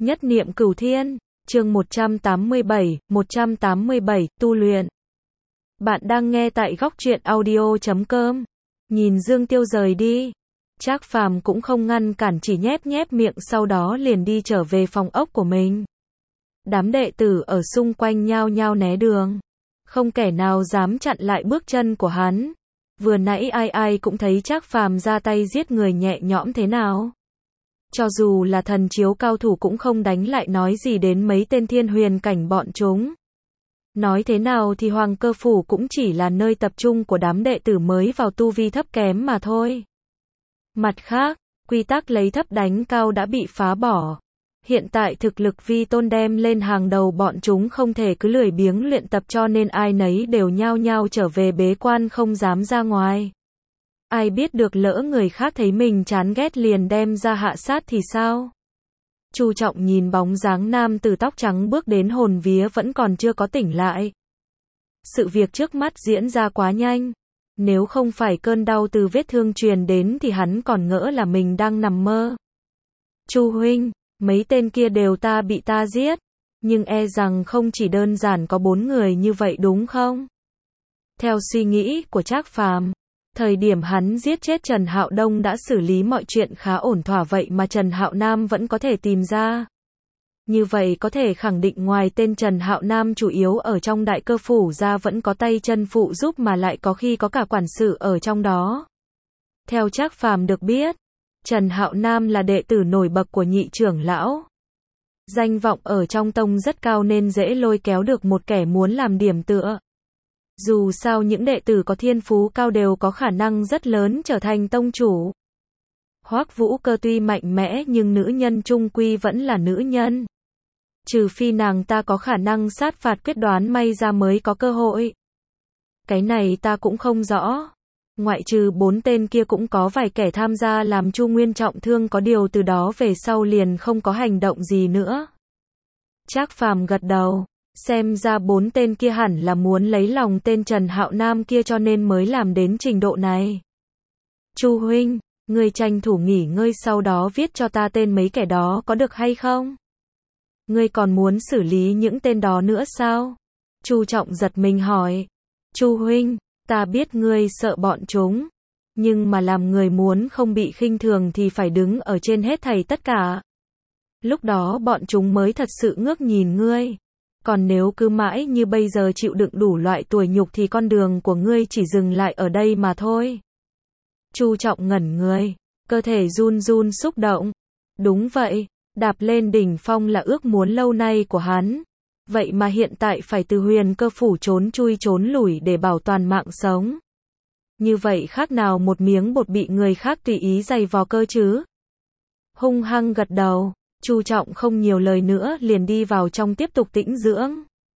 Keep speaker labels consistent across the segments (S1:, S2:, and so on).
S1: Nhất niệm cửu thiên, chương 187, tu luyện. Bạn đang nghe tại góc truyện audio.com. Nhìn Dương Tiêu rời đi, Trác Phàm cũng không ngăn cản, chỉ nhép nhép miệng sau đó liền đi trở về phòng ốc của mình. Đám đệ tử ở xung quanh nhao nhao né đường, không kẻ nào dám chặn lại bước chân của hắn. Vừa nãy ai ai cũng thấy Trác Phàm ra tay giết người nhẹ nhõm thế nào. Cho dù là thần chiếu cao thủ cũng không đánh lại, nói gì đến mấy tên thiên huyền cảnh bọn chúng. Nói thế nào thì Hoàng Cơ Phủ cũng chỉ là nơi tập trung của đám đệ tử mới vào tu vi thấp kém mà thôi. Mặt khác, quy tắc lấy thấp đánh cao đã bị phá bỏ. Hiện tại thực lực vi tôn đem lên hàng đầu, bọn chúng không thể cứ lười biếng luyện tập, cho nên ai nấy đều nhao nhao trở về bế quan, không dám ra ngoài. Ai biết được lỡ người khác thấy mình chán ghét liền đem ra hạ sát thì sao? Chu Trọng nhìn bóng dáng nam tử tóc trắng bước đến, hồn vía vẫn còn chưa có tỉnh lại. Sự việc trước mắt diễn ra quá nhanh. Nếu không phải cơn đau từ vết thương truyền đến thì hắn còn ngỡ là mình đang nằm mơ. Chu huynh, mấy tên kia đều bị ta giết. Nhưng e rằng không chỉ đơn giản có 4 người như vậy đúng không? Theo suy nghĩ của Trác Phàm, thời điểm hắn giết chết Trần Hạo Đông đã xử lý mọi chuyện khá ổn thỏa, vậy mà Trần Hạo Nam vẫn có thể tìm ra. Như vậy có thể khẳng định ngoài tên Trần Hạo Nam chủ yếu ở trong Đại Cơ Phủ ra vẫn có tay chân phụ giúp, mà lại có khi có cả quản sự ở trong đó. Theo Trác Phàm được biết, Trần Hạo Nam là đệ tử nổi bật của nhị trưởng lão. Danh vọng ở trong tông rất cao nên dễ lôi kéo được một kẻ muốn làm điểm tựa. Dù sao những đệ tử có thiên phú cao đều có khả năng rất lớn trở thành tông chủ. Hoắc Vũ Cơ tuy mạnh mẽ nhưng nữ nhân chung quy vẫn là nữ nhân. Trừ phi nàng ta có khả năng sát phạt quyết đoán, may ra mới có cơ hội. Cái này ta cũng không rõ. Ngoại trừ 4 tên kia cũng có vài kẻ tham gia làm Chu Nguyên trọng thương, có điều từ đó về sau liền không có hành động gì nữa. Trác Phàm gật đầu. Xem ra 4 tên kia hẳn là muốn lấy lòng tên Trần Hạo Nam kia cho nên mới làm đến trình độ này. Chu huynh, ngươi tranh thủ nghỉ ngơi sau đó viết cho ta tên mấy kẻ đó có được hay không? Ngươi còn muốn xử lý những tên đó nữa sao? Chu Trọng giật mình hỏi. Chu huynh, ta biết ngươi sợ bọn chúng, nhưng mà làm người muốn không bị khinh thường thì phải đứng ở trên hết thảy tất cả. Lúc đó bọn chúng mới thật sự ngước nhìn ngươi. Còn nếu cứ mãi như bây giờ chịu đựng đủ loại tủi nhục thì con đường của ngươi chỉ dừng lại ở đây mà thôi. Chu Trọng ngẩn người, cơ thể run run xúc động. Đúng vậy, đạp lên đỉnh phong là ước muốn lâu nay của hắn. Vậy mà hiện tại phải từ Huyền Cơ Phủ trốn chui trốn lủi để bảo toàn mạng sống. Như vậy khác nào một miếng bột bị người khác tùy ý giày vò cơ chứ? Hung hăng gật đầu. Chu Trọng không nhiều lời nữa liền đi vào trong tiếp tục tĩnh dưỡng.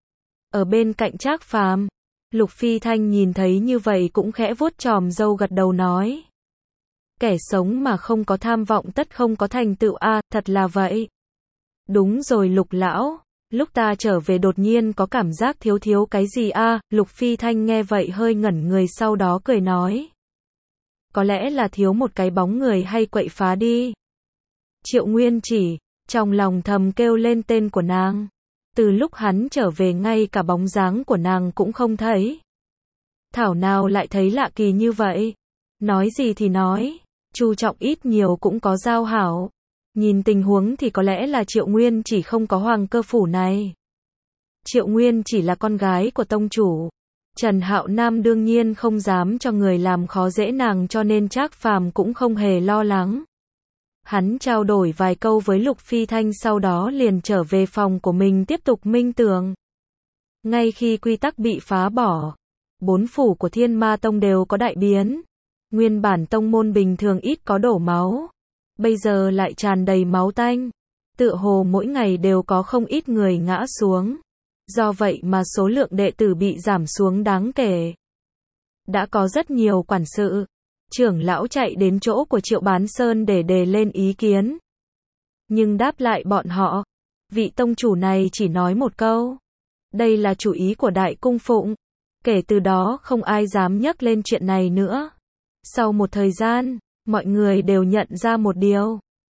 S1: Ở bên cạnh Trác Phàm, Lục Phi Thanh nhìn thấy như vậy cũng khẽ vuốt chòm râu gật đầu nói. Kẻ sống mà không có tham vọng tất không có thành tựu a, thật là vậy. Đúng rồi Lục lão, lúc ta trở về đột nhiên có cảm giác thiếu thiếu cái gì a. Lục Phi Thanh nghe vậy hơi ngẩn người, sau đó cười nói. Có lẽ là thiếu một cái bóng người hay quậy phá đi. Triệu Nguyên Chỉ trong lòng thầm kêu lên tên của nàng. Từ lúc hắn trở về ngay cả bóng dáng của nàng cũng không thấy. Thảo nào lại thấy lạ kỳ như vậy. Nói gì thì nói, Chu Trọng ít nhiều cũng có giao hảo. Nhìn tình huống thì có lẽ là Triệu Nguyên Chỉ không có Hoàng Cơ Phủ này. Triệu Nguyên Chỉ là con gái của tông chủ. Trần Hạo Nam đương nhiên không dám cho người làm khó dễ nàng, cho nên Trác Phàm cũng không hề lo lắng. Hắn trao đổi vài câu với Lục Phi Thanh sau đó liền trở về phòng của mình tiếp tục minh tưởng. Ngay khi quy tắc bị phá bỏ, 4 phủ của Thiên Ma Tông đều có đại biến. Nguyên bản tông môn bình thường ít có đổ máu, bây giờ lại tràn đầy máu tanh. Tựa hồ mỗi ngày đều có không ít người ngã xuống. Do vậy mà số lượng đệ tử bị giảm xuống đáng kể. Đã có rất nhiều quản sự, trưởng lão chạy đến chỗ của Triệu Bán Sơn để đề lên ý kiến. Nhưng đáp lại bọn họ, vị tông chủ này chỉ nói một câu. Đây là chủ ý của Đại Cung Phụng. Kể từ đó không ai dám nhắc lên chuyện này nữa. Sau một thời gian, mọi người đều nhận ra một điều.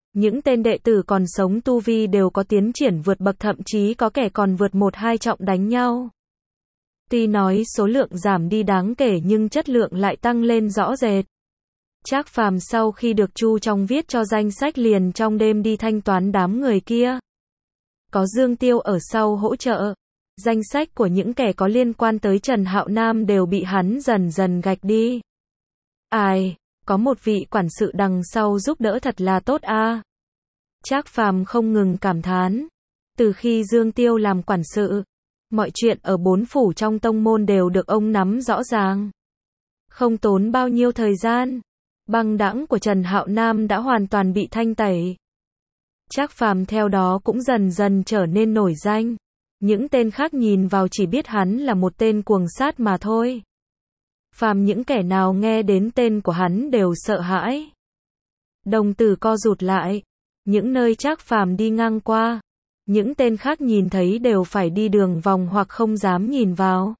S1: Những tên đệ tử còn sống tu vi đều có tiến triển vượt bậc, thậm chí có kẻ còn vượt 1-2 trọng đánh nhau. Tuy nói số lượng giảm đi đáng kể nhưng chất lượng lại tăng lên rõ rệt. Trác Phàm sau khi được Chu Trọng viết cho danh sách liền trong đêm đi thanh toán đám người kia. Có Dương Tiêu ở sau hỗ trợ. Danh sách của những kẻ có liên quan tới Trần Hạo Nam đều bị hắn dần dần gạch đi. Ai, có một vị quản sự đằng sau giúp đỡ thật là tốt a. Trác Phàm không ngừng cảm thán. Từ khi Dương Tiêu làm quản sự, mọi chuyện ở 4 phủ trong tông môn đều được ông nắm rõ ràng. Không tốn bao nhiêu thời gian, băng đãng của Trần Hạo Nam đã hoàn toàn bị thanh tẩy. Trác Phàm theo đó cũng dần dần trở nên nổi danh. Những tên khác nhìn vào chỉ biết hắn là một tên cuồng sát mà thôi. Phàm những kẻ nào nghe đến tên của hắn đều sợ hãi. Đồng tử co rụt lại. Những nơi Trác Phàm đi ngang qua, những tên khác nhìn thấy đều phải đi đường vòng hoặc không dám nhìn vào.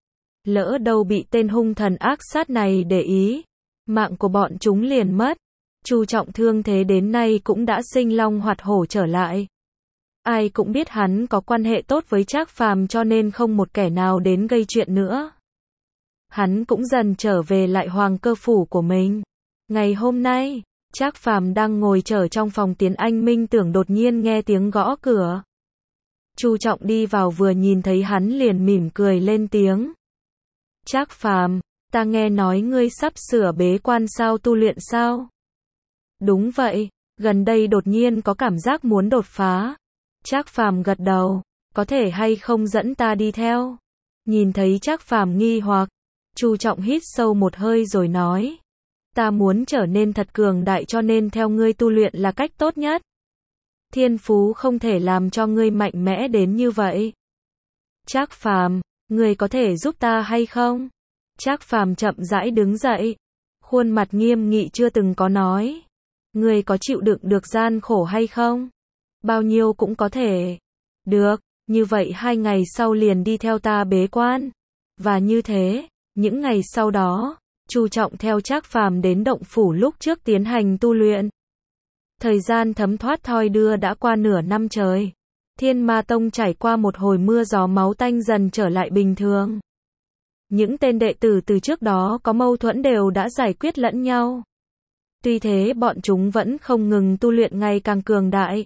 S1: Lỡ đâu bị tên hung thần ác sát này để ý, mạng của bọn chúng liền mất. Chu Trọng thương thế đến nay cũng đã sinh long hoạt hổ trở lại. Ai cũng biết hắn có quan hệ tốt với Trác Phàm cho nên không một kẻ nào đến gây chuyện nữa. Hắn cũng dần trở về lại Hoàng Cơ phủ của mình. Ngày hôm nay, Trác Phàm đang ngồi chờ trong phòng Tiến Anh Minh tưởng đột nhiên nghe tiếng gõ cửa. Chu Trọng đi vào vừa nhìn thấy hắn liền mỉm cười lên tiếng. Trác Phàm, ta nghe nói ngươi sắp sửa bế quan sao, tu luyện sao? Đúng vậy, gần đây đột nhiên có cảm giác muốn đột phá. Trác Phàm gật đầu, có thể hay không dẫn ta đi theo? Nhìn thấy Trác Phàm nghi hoặc, Chu Trọng hít sâu một hơi rồi nói. Ta muốn trở nên thật cường đại cho nên theo ngươi tu luyện là cách tốt nhất. Thiên phú không thể làm cho ngươi mạnh mẽ đến như vậy. Trác Phàm, ngươi có thể giúp ta hay không? Trác Phàm chậm rãi đứng dậy, khuôn mặt nghiêm nghị chưa từng có nói. Ngươi có chịu đựng được gian khổ hay không? Bao nhiêu cũng có thể. Được, như vậy 2 ngày sau liền đi theo ta bế quan. Và như thế, những ngày sau đó, Chu Trọng theo Trác Phàm đến động phủ lúc trước tiến hành tu luyện. Thời gian thấm thoát thoi đưa đã qua nửa năm trời. Thiên Ma Tông trải qua một hồi mưa gió máu tanh dần trở lại bình thường. Những tên đệ tử từ trước đó có mâu thuẫn đều đã giải quyết lẫn nhau. Tuy thế bọn chúng vẫn không ngừng tu luyện ngày càng cường đại.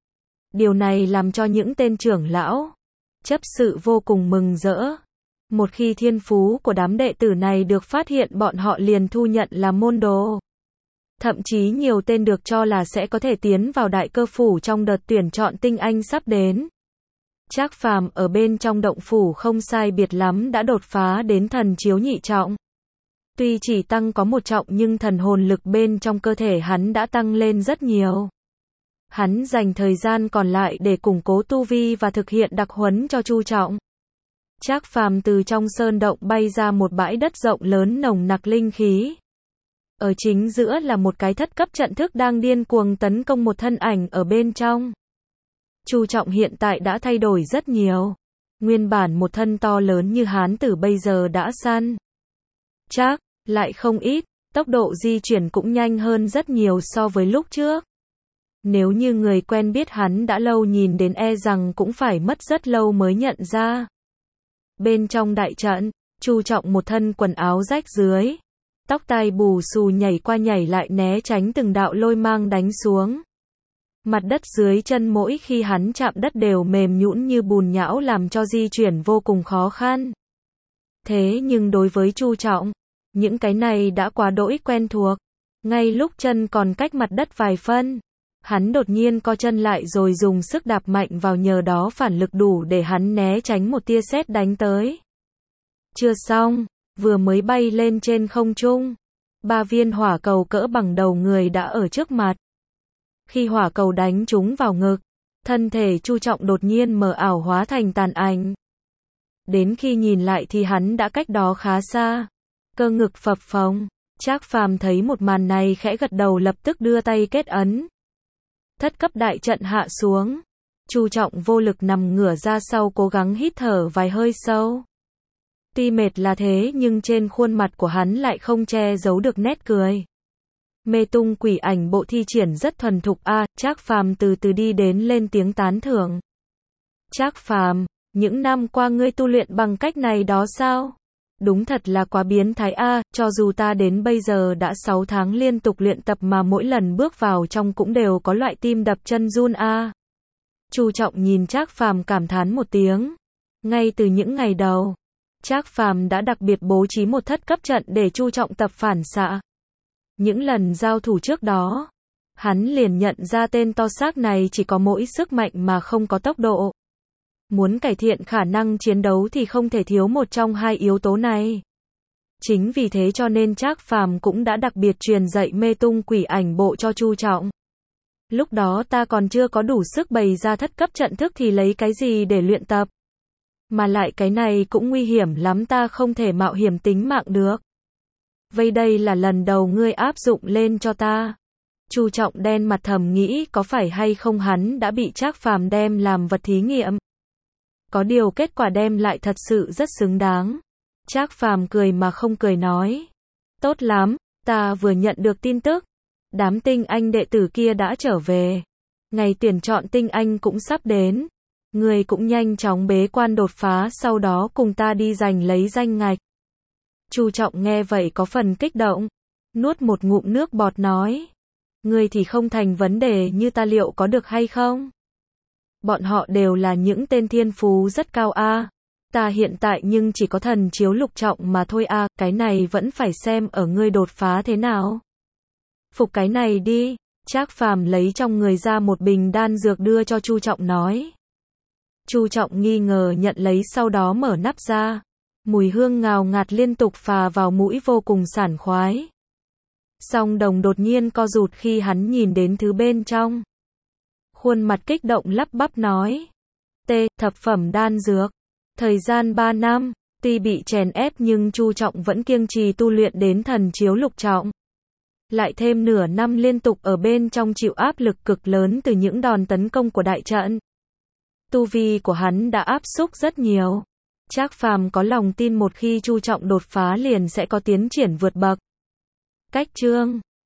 S1: Điều này làm cho những tên trưởng lão, chấp sự vô cùng mừng rỡ. Một khi thiên phú của đám đệ tử này được phát hiện bọn họ liền thu nhận là môn đồ. Thậm chí nhiều tên được cho là sẽ có thể tiến vào Đại Cơ phủ trong đợt tuyển chọn tinh anh sắp đến. Trác Phàm ở bên trong động phủ không sai biệt lắm đã đột phá đến thần chiếu nhị trọng. Tuy chỉ tăng có 1 trọng nhưng thần hồn lực bên trong cơ thể hắn đã tăng lên rất nhiều. Hắn dành thời gian còn lại để củng cố tu vi và thực hiện đặc huấn cho Chu Trọng. Trác Phàm từ trong sơn động bay ra một bãi đất rộng lớn nồng nặc linh khí. Ở chính giữa là một cái thất cấp trận thức đang điên cuồng tấn công một thân ảnh ở bên trong. Chu Trọng hiện tại đã thay đổi rất nhiều. Nguyên bản một thân to lớn như hán tử bây giờ đã săn chắc lại không ít, tốc độ di chuyển cũng nhanh hơn rất nhiều so với lúc trước. Nếu như người quen biết hắn đã lâu nhìn đến e rằng cũng phải mất rất lâu mới nhận ra. Bên trong đại trận, Chu Trọng một thân quần áo rách rưới, tóc tai bù xù nhảy qua nhảy lại né tránh từng đạo lôi mang đánh xuống. Mặt đất dưới chân mỗi khi hắn chạm đất đều mềm nhũn như bùn nhão làm cho di chuyển vô cùng khó khăn. Thế nhưng đối với Chu Trọng, những cái này đã quá đỗi quen thuộc. Ngay lúc chân còn cách mặt đất vài phân, hắn đột nhiên co chân lại rồi dùng sức đạp mạnh vào, nhờ đó phản lực đủ để hắn né tránh một tia sét đánh tới. Chưa xong, vừa mới bay lên trên không trung, 3 viên hỏa cầu cỡ bằng đầu người đã ở trước mặt. Khi hỏa cầu đánh trúng vào ngực, thân thể Chu Trọng đột nhiên mờ ảo hóa thành tàn ảnh. Đến khi nhìn lại thì hắn đã cách đó khá xa. Cơ ngực phập phồng, Trác Phàm thấy một màn này khẽ gật đầu lập tức đưa tay kết ấn. Thất cấp đại trận hạ xuống. Chu Trọng vô lực nằm ngửa ra sau cố gắng hít thở vài hơi sâu. Tuy mệt là thế nhưng trên khuôn mặt của hắn lại không che giấu được nét cười. Mê tung quỷ ảnh bộ thi triển rất thuần thục a. Trác Phàm từ từ đi đến lên tiếng tán thưởng. Trác Phàm, những năm qua ngươi tu luyện bằng cách này đó sao? Đúng thật là quá biến thái a, cho dù ta đến bây giờ đã 6 tháng liên tục luyện tập mà mỗi lần bước vào trong cũng đều có loại tim đập chân run a. Chu Trọng nhìn Trác Phàm cảm thán một tiếng. Ngay từ những ngày đầu, Trác Phàm đã đặc biệt bố trí một thất cấp trận để Chu Trọng tập phản xạ. Những lần giao thủ trước đó, hắn liền nhận ra tên to xác này chỉ có mỗi sức mạnh mà không có tốc độ. Muốn cải thiện khả năng chiến đấu thì không thể thiếu một trong hai yếu tố này. Chính vì thế cho nên Trác Phàm cũng đã đặc biệt truyền dạy mê tung quỷ ảnh bộ cho Chu Trọng. Lúc đó ta còn chưa có đủ sức bày ra thất cấp trận thức thì lấy cái gì để luyện tập. Mà lại cái này cũng nguy hiểm lắm, ta không thể mạo hiểm tính mạng được. Vậy đây là lần đầu ngươi áp dụng lên cho ta. Chu Trọng đen mặt thầm nghĩ có phải hay không hắn đã bị Trác Phàm đem làm vật thí nghiệm. Có điều kết quả đem lại thật sự rất xứng đáng. Trác Phàm cười mà không cười nói. Tốt lắm, ta vừa nhận được tin tức. Đám tinh anh đệ tử kia đã trở về. Ngày tuyển chọn tinh anh cũng sắp đến. Ngươi cũng nhanh chóng bế quan đột phá, sau đó cùng ta đi giành lấy danh ngạch. Chu Trọng nghe vậy có phần kích động. Nuốt một ngụm nước bọt nói. Ngươi thì không thành vấn đề, như ta liệu có được hay không? Bọn họ đều là những tên thiên phú rất cao a. Ta hiện tại nhưng chỉ có thần chiếu lục trọng mà thôi a, cái này vẫn phải xem ở ngươi đột phá thế nào. Phục cái này đi. Trác Phàm lấy trong người ra một bình đan dược đưa cho Chu Trọng nói. Chu Trọng nghi ngờ nhận lấy, sau đó mở nắp ra. Mùi hương ngào ngạt liên tục phà vào mũi, vô cùng sảng khoái. Song Đồng đột nhiên co rụt khi hắn nhìn đến thứ bên trong. Khuôn mặt kích động lắp bắp nói. Thập phẩm đan dược. Thời gian 3 năm, tuy bị chèn ép nhưng Chu Trọng vẫn kiêng trì tu luyện đến thần chiếu lục trọng. Lại thêm nửa năm liên tục ở bên trong chịu áp lực cực lớn từ những đòn tấn công của đại trận. Tu vi của hắn đã áp xúc rất nhiều. Trác Phàm có lòng tin một khi Chu Trọng đột phá liền sẽ có tiến triển vượt bậc. Cách chương